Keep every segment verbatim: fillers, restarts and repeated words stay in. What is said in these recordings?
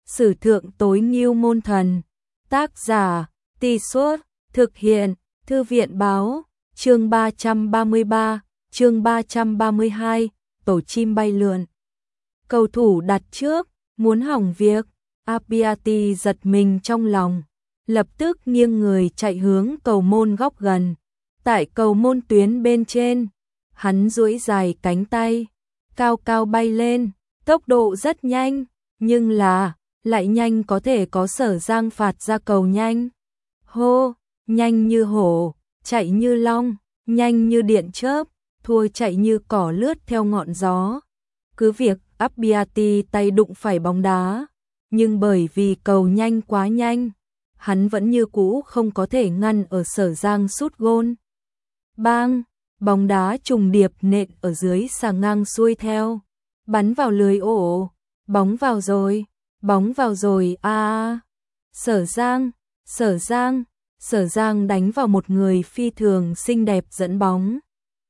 Sử thượng tối ngưu môn thần. Tác giả, Tì Suốt, thực hiện, Thư viện báo, chương ba trăm ba mươi ba, chương ba trăm ba mươi hai, tổ chim bay lượn. Cầu thủ đặt trước, muốn hỏng việc, Abbiati giật mình trong lòng, lập tức nghiêng người chạy hướng cầu môn góc gần. Tại cầu môn tuyến bên trên, hắn duỗi dài cánh tay, cao cao bay lên, tốc độ rất nhanh, nhưng là, lại nhanh có thể có Sở Giang phạt ra cầu nhanh. Hô, nhanh như hổ, chạy như long, nhanh như điện chớp, thua chạy như cỏ lướt theo ngọn gió. Cứ việc Abbiati tay đụng phải bóng đá, nhưng bởi vì cầu nhanh quá nhanh, hắn vẫn như cũ không có thể ngăn ở Sở Giang sút gôn. Bang, bóng đá trùng điệp nện ở dưới xà ngang xuôi theo, bắn vào lưới ổ, bóng vào rồi, bóng vào rồi a. À, Sở Giang, Sở Giang, Sở Giang đánh vào một người phi thường xinh đẹp dẫn bóng.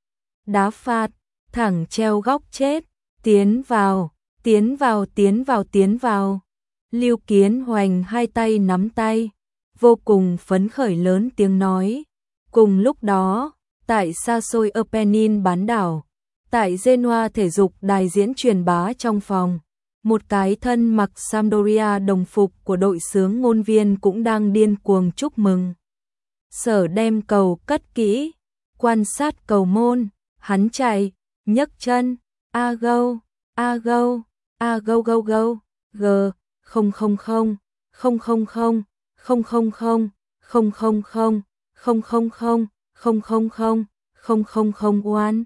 Đá phạt, thẳng treo góc chết, tiến vào, tiến vào, tiến vào, tiến vào. Lưu Kiến Hoành hai tay nắm tay, vô cùng phấn khởi lớn tiếng nói. Cùng lúc đó, tại xa xôi Apennin bán đảo, tại Genoa thể dục đài diễn truyền bá trong phòng, một cái thân mặc Sampdoria đồng phục của đội xướng ngôn viên cũng đang điên cuồng chúc mừng. Sở đem cầu cất kỹ, quan sát cầu môn, hắn chạy, nhấc chân, a gâu, a gâu, a gâu gâu gâu, g, không không không, không không không, không không không, không không không, không không không, không không không, không không không one.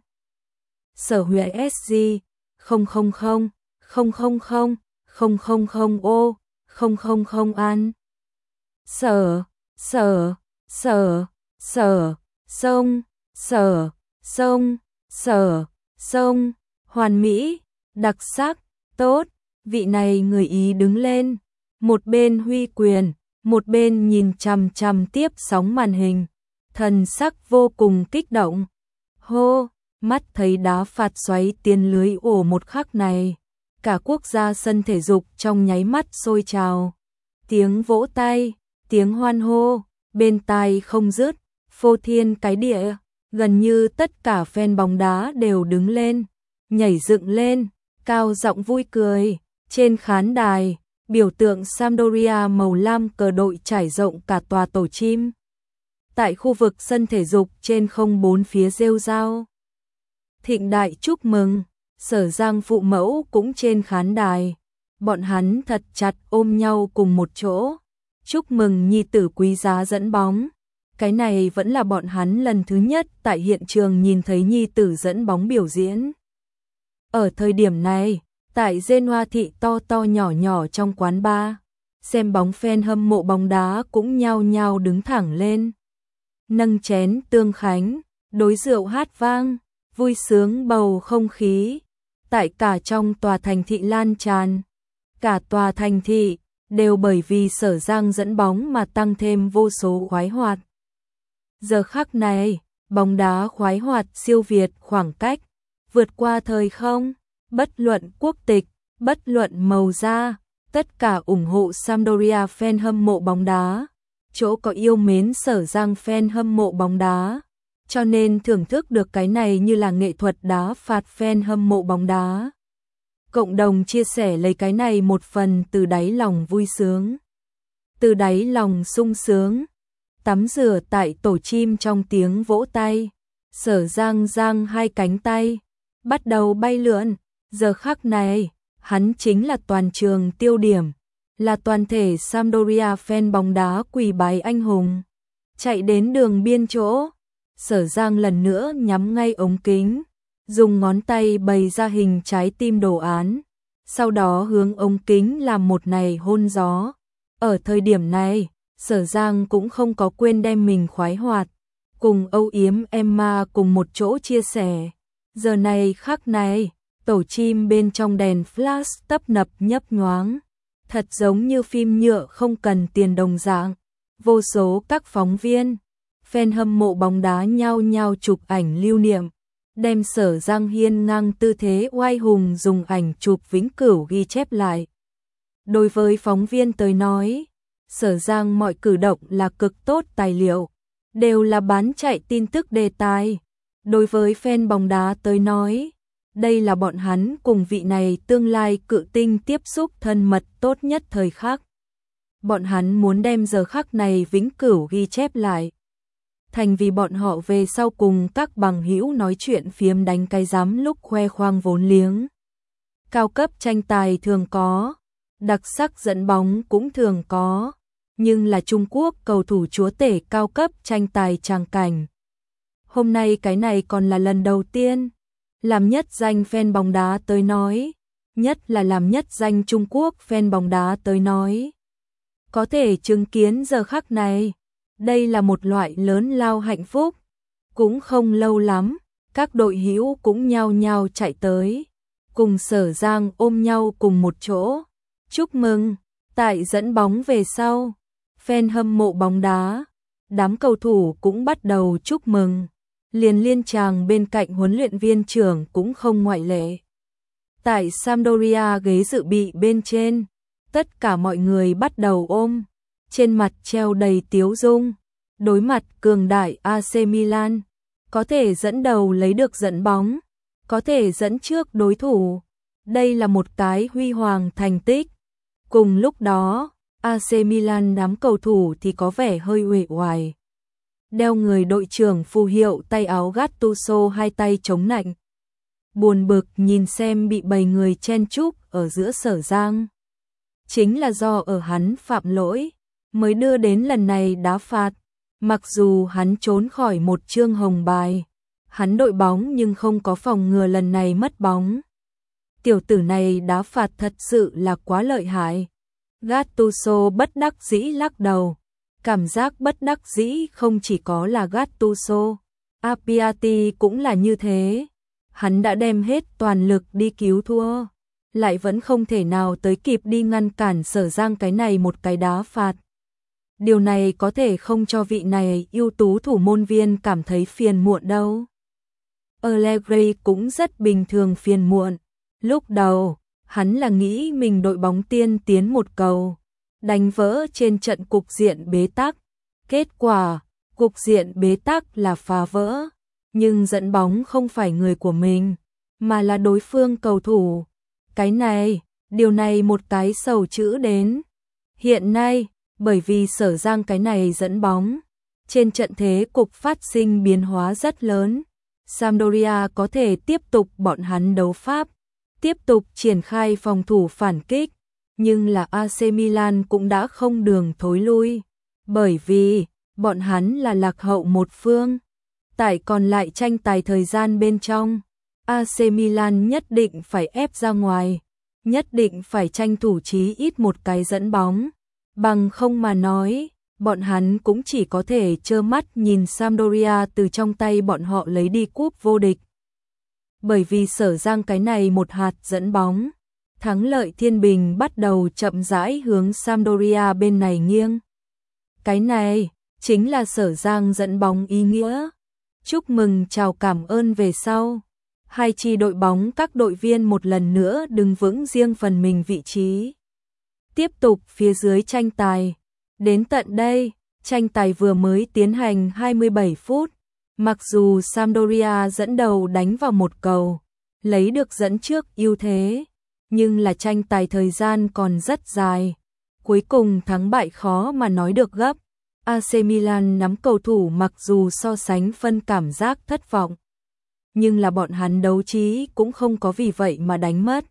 Sở Huệ ét giê, không không không, không không không, không không không ô, không không không an. Sở, sở, sở, sở, sông, sở, sông, sở, sông, hoàn mỹ, đặc sắc, tốt. Vị này người Ý đứng lên, một bên huy quyền, một bên nhìn chằm chằm tiếp sóng màn hình, thần sắc vô cùng kích động. Hô, mắt thấy đá phạt xoáy tiến lưới ổ một khắc này, cả quốc gia sân thể dục trong nháy mắt sôi trào. Tiếng vỗ tay, tiếng hoan hô, bên tai không dứt, phô thiên cái địa, gần như tất cả fan bóng đá đều đứng lên, nhảy dựng lên, cao giọng vui cười. Trên khán đài, biểu tượng Sampdoria màu lam cờ đội trải rộng cả tòa tổ chim. Tại khu vực sân thể dục trên không bốn phía rêu rao. Thịnh đại chúc mừng, Sở Giang phụ mẫu cũng trên khán đài. Bọn hắn thật chặt ôm nhau cùng một chỗ. Chúc mừng nhi tử quý giá dẫn bóng. Cái này vẫn là bọn hắn lần thứ nhất tại hiện trường nhìn thấy nhi tử dẫn bóng biểu diễn. Ở thời điểm này, tại Genoa thị to to nhỏ nhỏ trong quán bar, xem bóng fan hâm mộ bóng đá cũng nhao nhao đứng thẳng lên. Nâng chén tương khánh, đối rượu hát vang, vui sướng bầu không khí. Tại cả trong tòa thành thị lan tràn, cả tòa thành thị đều bởi vì Sở Giang dẫn bóng mà tăng thêm vô số khoái hoạt. Giờ khắc này, bóng đá khoái hoạt siêu việt khoảng cách, vượt qua thời không. Bất luận quốc tịch, bất luận màu da, tất cả ủng hộ Sampdoria fan hâm mộ bóng đá, chỗ có yêu mến Sở Giang fan hâm mộ bóng đá, cho nên thưởng thức được cái này như là nghệ thuật đá phạt fan hâm mộ bóng đá. Cộng đồng chia sẻ lấy cái này một phần từ đáy lòng vui sướng, từ đáy lòng sung sướng, tắm rửa tại tổ chim trong tiếng vỗ tay, Sở Giang giang hai cánh tay, bắt đầu bay lượn. Giờ khắc này, hắn chính là toàn trường tiêu điểm, là toàn thể Sampdoria fan bóng đá quỳ bái anh hùng. Chạy đến đường biên chỗ, Sở Giang lần nữa nhắm ngay ống kính, dùng ngón tay bày ra hình trái tim đồ án, sau đó hướng ống kính làm một này hôn gió. Ở thời điểm này, Sở Giang cũng không có quên đem mình khoái hoạt, cùng âu yếm Emma cùng một chỗ chia sẻ. Giờ này khắc này, tổ chim bên trong đèn flash tấp nập nhấp nhoáng, thật giống như phim nhựa không cần tiền đồng dạng. Vô số các phóng viên, fan hâm mộ bóng đá nhao nhao chụp ảnh lưu niệm, đem Sở Giang hiên ngang tư thế oai hùng dùng ảnh chụp vĩnh cửu ghi chép lại. Đối với phóng viên tới nói, Sở Giang mọi cử động là cực tốt tài liệu, đều là bán chạy tin tức đề tài. Đối với fan bóng đá tới nói, đây là bọn hắn cùng vị này tương lai cự tinh tiếp xúc thân mật tốt nhất thời khắc. Bọn hắn muốn đem giờ khắc này vĩnh cửu ghi chép lại. Thành vì bọn họ về sau cùng các bằng hữu nói chuyện phiếm đánh cái giám lúc khoe khoang vốn liếng. Cao cấp tranh tài thường có, đặc sắc dẫn bóng cũng thường có, nhưng là Trung Quốc cầu thủ chúa tể cao cấp tranh tài tràng cảnh. Hôm nay cái này còn là lần đầu tiên, làm nhất danh fan bóng đá tới nói, nhất là làm nhất danh Trung Quốc fan bóng đá tới nói. Có thể chứng kiến giờ khắc này, đây là một loại lớn lao hạnh phúc. Cũng không lâu lắm, các đội hữu cũng nhao nhao chạy tới, cùng Sở Giang ôm nhau cùng một chỗ. Chúc mừng, tại dẫn bóng về sau, fan hâm mộ bóng đá, đám cầu thủ cũng bắt đầu chúc mừng. Liền liên tràng bên cạnh huấn luyện viên trưởng cũng không ngoại lệ. Tại Sampdoria ghế dự bị bên trên, tất cả mọi người bắt đầu ôm, trên mặt treo đầy tiếu dung. Đối mặt cường đại a xê Milan, có thể dẫn đầu lấy được dẫn bóng, có thể dẫn trước đối thủ. Đây là một cái huy hoàng thành tích. Cùng lúc đó, a xê Milan đám cầu thủ thì có vẻ hơi uể oải. Đeo người đội trưởng phù hiệu tay áo Gattuso hai tay chống nạnh. Buồn bực nhìn xem bị bầy người chen chúc ở giữa Sở Giang. Chính là do ở hắn phạm lỗi, mới đưa đến lần này đá phạt. Mặc dù hắn trốn khỏi một chương hồng bài, hắn đội bóng nhưng không có phòng ngừa lần này mất bóng. Tiểu tử này đá phạt thật sự là quá lợi hại. Gattuso bất đắc dĩ lắc đầu. Cảm giác bất đắc dĩ không chỉ có là Gattuso, Appiati cũng là như thế. Hắn đã đem hết toàn lực đi cứu thua, lại vẫn không thể nào tới kịp đi ngăn cản Sở Giang cái này một cái đá phạt. Điều này có thể không cho vị này ưu tú thủ môn viên cảm thấy phiền muộn đâu. Allegri cũng rất bình thường phiền muộn. Lúc đầu, hắn là nghĩ mình đội bóng tiên tiến một cầu, đánh vỡ trên trận cục diện bế tắc. Kết quả, cục diện bế tắc là phá vỡ, nhưng dẫn bóng không phải người của mình, mà là đối phương cầu thủ. Cái này, điều này một cái sầu chữ đến. Hiện nay, bởi vì Sở Giang cái này dẫn bóng, trên trận thế cục phát sinh biến hóa rất lớn. Sampdoria có thể tiếp tục bọn hắn đấu pháp, tiếp tục triển khai phòng thủ phản kích, nhưng là a xê Milan cũng đã không đường thối lui, bởi vì bọn hắn là lạc hậu một phương. Tại còn lại tranh tài thời gian bên trong, a xê Milan nhất định phải ép ra ngoài, nhất định phải tranh thủ chí ít một cái dẫn bóng, bằng không mà nói, bọn hắn cũng chỉ có thể trơ mắt nhìn Sampdoria từ trong tay bọn họ lấy đi cúp vô địch. Bởi vì Sở Giang cái này một hạt dẫn bóng, thắng lợi thiên bình bắt đầu chậm rãi hướng Sampdoria bên này nghiêng. Cái này chính là Sở Giang dẫn bóng ý nghĩa. Chúc mừng chào cảm ơn về sau. Hai chi đội bóng các đội viên một lần nữa đứng vững riêng phần mình vị trí. Tiếp tục phía dưới tranh tài. Đến tận đây, tranh tài vừa mới tiến hành hai mươi bảy phút. Mặc dù Sampdoria dẫn đầu đánh vào một cầu, lấy được dẫn trước ưu thế, nhưng là tranh tài thời gian còn rất dài. Cuối cùng thắng bại khó mà nói được gấp. a xê Milan nắm cầu thủ mặc dù so sánh phân cảm giác thất vọng, nhưng là bọn hắn đấu trí cũng không có vì vậy mà đánh mất.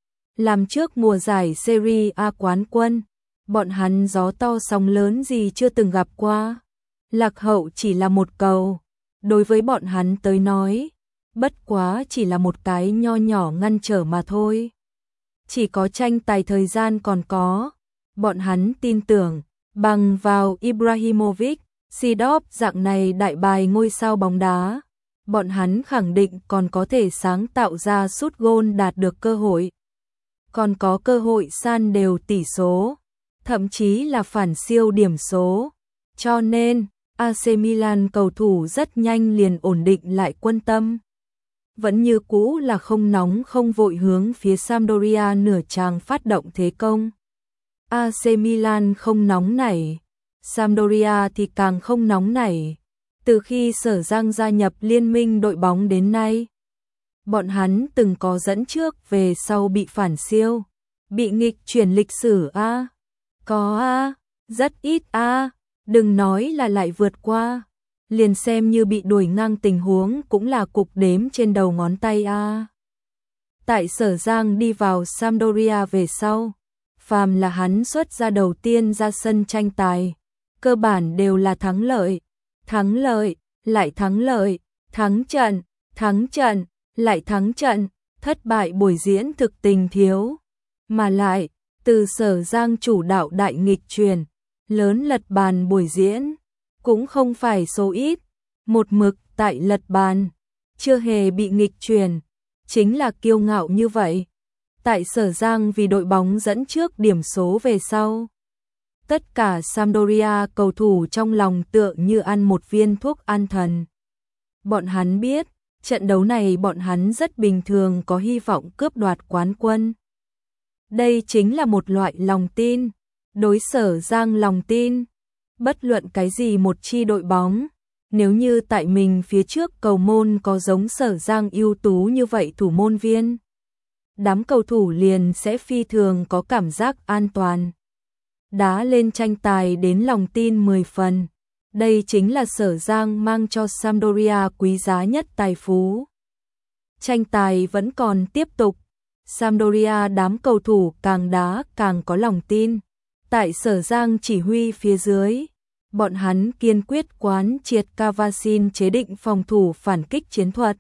Làm trước mùa giải Serie A quán quân, bọn hắn gió to sóng lớn gì chưa từng gặp qua. Lạc hậu chỉ là một cầu, đối với bọn hắn tới nói, bất quá chỉ là một cái nho nhỏ ngăn trở mà thôi. Chỉ có tranh tài thời gian còn có, bọn hắn tin tưởng, bằng vào Ibrahimovic, Seedorf dạng này đại bài ngôi sao bóng đá, bọn hắn khẳng định còn có thể sáng tạo ra sút gôn đạt được cơ hội. Còn có cơ hội san đều tỷ số, thậm chí là phản siêu điểm số. Cho nên, a xê Milan cầu thủ rất nhanh liền ổn định lại quân tâm. Vẫn như cũ là không nóng không vội hướng phía Sampdoria nửa tràng phát động thế công. a xê Milan không nóng nảy, Sampdoria thì càng không nóng nảy. Từ khi Sở Giang gia nhập liên minh đội bóng đến nay, bọn hắn từng có dẫn trước về sau bị phản siêu, bị nghịch chuyển lịch sử a. À? Có a, à? Rất ít a, à? Đừng nói là lại vượt qua, liền xem như bị đuổi ngang tình huống cũng là cục đếm trên đầu ngón tay a. À? Tại Sở Giang đi vào Sampdoria về sau, phàm là hắn xuất ra đầu tiên ra sân tranh tài, cơ bản đều là thắng lợi, thắng lợi, lại thắng lợi, thắng trận, thắng trận, lại thắng trận, thất bại buổi diễn thực tình thiếu. Mà lại, từ Sở Giang chủ đạo đại nghịch truyền, lớn lật bàn buổi diễn, cũng không phải số ít, một mực tại lật bàn, chưa hề bị nghịch truyền, chính là kiêu ngạo như vậy. Tại Sở Giang vì đội bóng dẫn trước điểm số về sau, tất cả Sampdoria cầu thủ trong lòng tựa như ăn một viên thuốc an thần. Bọn hắn biết, trận đấu này bọn hắn rất bình thường có hy vọng cướp đoạt quán quân. Đây chính là một loại lòng tin, đối Sở Giang lòng tin. Bất luận cái gì một chi đội bóng, nếu như tại mình phía trước cầu môn có giống Sở Giang ưu tú như vậy thủ môn viên, đám cầu thủ liền sẽ phi thường có cảm giác an toàn. Đá lên tranh tài đến lòng tin mười phần. Đây chính là Sở Giang mang cho Sampdoria quý giá nhất tài phú. Tranh tài vẫn còn tiếp tục. Sampdoria đám cầu thủ càng đá càng có lòng tin. Tại Sở Giang chỉ huy phía dưới, bọn hắn kiên quyết quán triệt Cavasin chế định phòng thủ phản kích chiến thuật.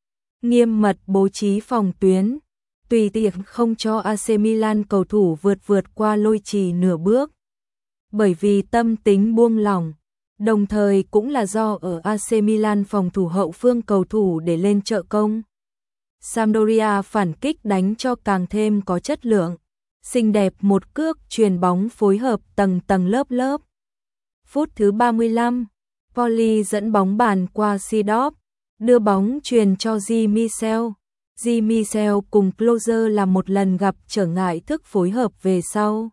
Nghiêm mật bố trí phòng tuyến, tùy tiện không cho a xê Milan cầu thủ vượt vượt qua lôi trì nửa bước. Bởi vì tâm tính buông lỏng, đồng thời cũng là do ở a xê Milan phòng thủ hậu phương cầu thủ để lên trợ công. Sampdoria phản kích đánh cho càng thêm có chất lượng, xinh đẹp một cước chuyền bóng phối hợp tầng tầng lớp lớp. Phút thứ ba mươi lăm, Poli dẫn bóng bàn qua Seedorf, đưa bóng chuyền cho Di Michel. Di Michel cùng Closer làm một lần gặp trở ngại thức phối hợp về sau.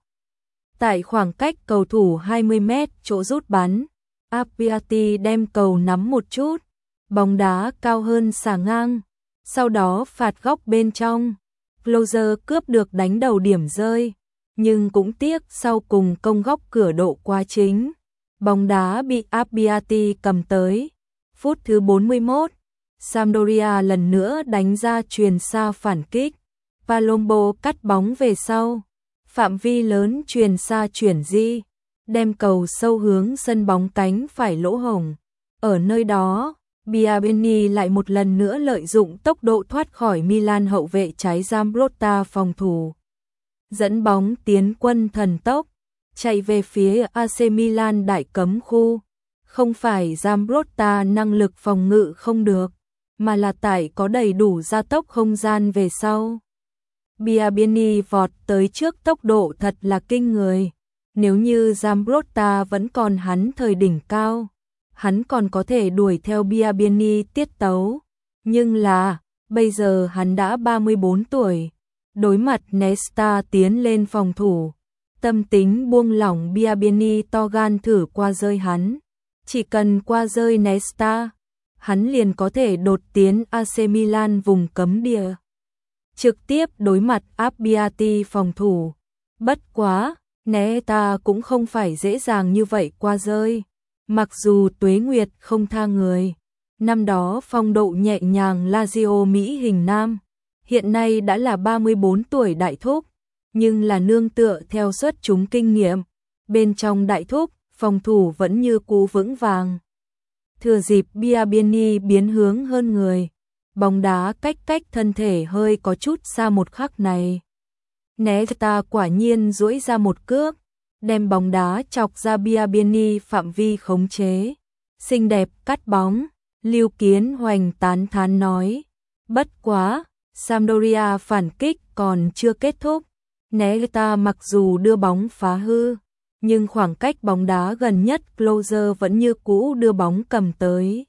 Tại khoảng cách cầu thủ hai mươi mét chỗ rút bắn, Appiati đem cầu nắm một chút, bóng đá cao hơn xà ngang, sau đó phạt góc bên trong. Closer cướp được đánh đầu điểm rơi, nhưng cũng tiếc sau cùng công góc cửa độ quá chính. Bóng đá bị Appiati cầm tới. Phút thứ bốn mươi mốt, Sampdoria lần nữa đánh ra chuyền xa phản kích. Palombo cắt bóng về sau, phạm vi lớn chuyền xa chuyển di, đem cầu sâu hướng sân bóng cánh phải lỗ hổng. Ở nơi đó, Biabini lại một lần nữa lợi dụng tốc độ thoát khỏi Milan hậu vệ trái Zambrotta phòng thủ, dẫn bóng tiến quân thần tốc, chạy về phía a xê Milan đại cấm khu. Không phải Zambrotta năng lực phòng ngự không được, mà là tại có đầy đủ gia tốc không gian về sau. Biabini vọt tới trước tốc độ thật là kinh người. Nếu như Zambrotta vẫn còn hắn thời đỉnh cao, hắn còn có thể đuổi theo Biabini tiết tấu. Nhưng là, bây giờ hắn đã ba mươi bốn tuổi. Đối mặt Nesta tiến lên phòng thủ, tâm tính buông lỏng Biabini to gan thử qua rơi hắn. Chỉ cần qua rơi Nesta, hắn liền có thể đột tiến a xê Milan vùng cấm địa. Trực tiếp đối mặt Appiati phòng thủ. Bất quá, Nesta cũng không phải dễ dàng như vậy qua rơi. Mặc dù Tuế Nguyệt không tha người, năm đó phong độ nhẹ nhàng Lazio Mỹ hình nam, hiện nay đã là ba mươi bốn tuổi đại thúc, nhưng là nương tựa theo xuất chúng kinh nghiệm. Bên trong đại thúc, phòng thủ vẫn như cũ vững vàng. Thừa dịp Biabini biến hướng hơn người, bóng đá cách cách thân thể hơi có chút xa một khắc này. Nesta quả nhiên duỗi ra một cước, đem bóng đá chọc ra Biabini phạm vi khống chế. Xinh đẹp cắt bóng, Lưu Kiến Hoành tán thán nói. Bất quá, Sampdoria phản kích còn chưa kết thúc. Nesta mặc dù đưa bóng phá hư, nhưng khoảng cách bóng đá gần nhất Closer vẫn như cũ đưa bóng cầm tới.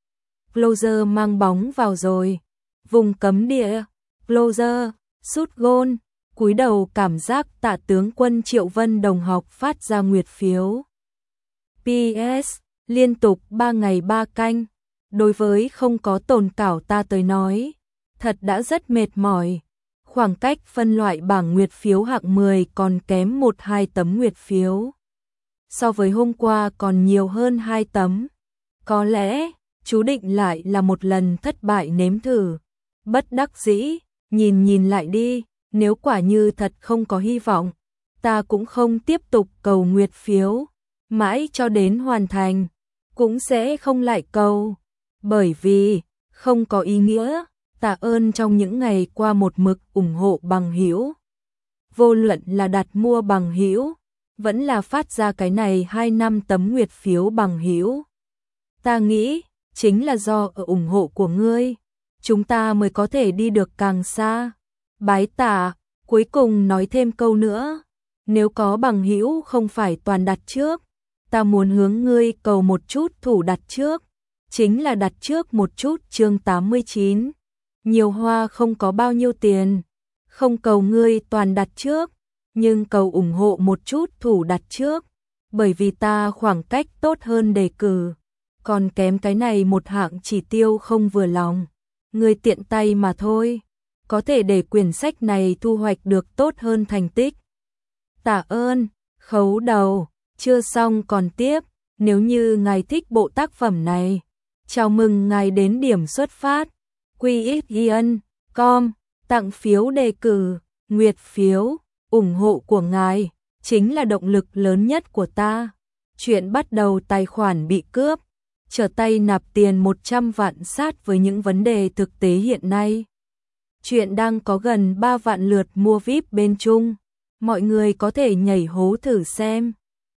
Closer mang bóng vào rồi. Vùng cấm địa, Closer, sút gôn, cúi đầu cảm giác Tạ tướng quân Triệu Vân đồng học phát ra nguyệt phiếu. pê ét liên tục ba ngày ba canh, đối với không có tồn cảo ta tới nói, thật đã rất mệt mỏi. Khoảng cách phân loại bảng nguyệt phiếu hạng mười còn kém một hai tấm nguyệt phiếu. So với hôm qua còn nhiều hơn hai tấm. Có lẽ, chú định lại là một lần thất bại nếm thử. Bất đắc dĩ, nhìn nhìn lại đi, nếu quả như thật không có hy vọng, ta cũng không tiếp tục cầu nguyệt phiếu, mãi cho đến hoàn thành, cũng sẽ không lại cầu, bởi vì không có ý nghĩa. Tạ ơn trong những ngày qua một mực ủng hộ bằng hữu. Vô luận là đặt mua bằng hữu, vẫn là phát ra cái này hai năm tấm nguyệt phiếu bằng hữu. Ta nghĩ, chính là do ở ủng hộ của ngươi, chúng ta mới có thể đi được càng xa. Bái Tạ, cuối cùng nói thêm câu nữa, nếu có bằng hữu không phải toàn đặt trước, ta muốn hướng ngươi cầu một chút thủ đặt trước, chính là đặt trước một chút. Chương tám mươi chín. Nhiều hoa không có bao nhiêu tiền, không cầu ngươi toàn đặt trước, nhưng cầu ủng hộ một chút thủ đặt trước, bởi vì ta khoảng cách tốt hơn đề cử, còn kém cái này một hạng chỉ tiêu không vừa lòng, ngươi tiện tay mà thôi, có thể để quyển sách này thu hoạch được tốt hơn thành tích. Tạ ơn, khấu đầu, chưa xong còn tiếp, nếu như ngài thích bộ tác phẩm này, chào mừng ngài đến điểm xuất phát. quy ích yên chấm com, tặng phiếu đề cử, nguyệt phiếu, ủng hộ của ngài, chính là động lực lớn nhất của ta. Chuyện bắt đầu tài khoản bị cướp, trở tay nạp tiền một trăm vạn sát với những vấn đề thực tế hiện nay. Chuyện đang có gần ba vạn lượt mua víp bên Trung, mọi người có thể nhảy hố thử xem.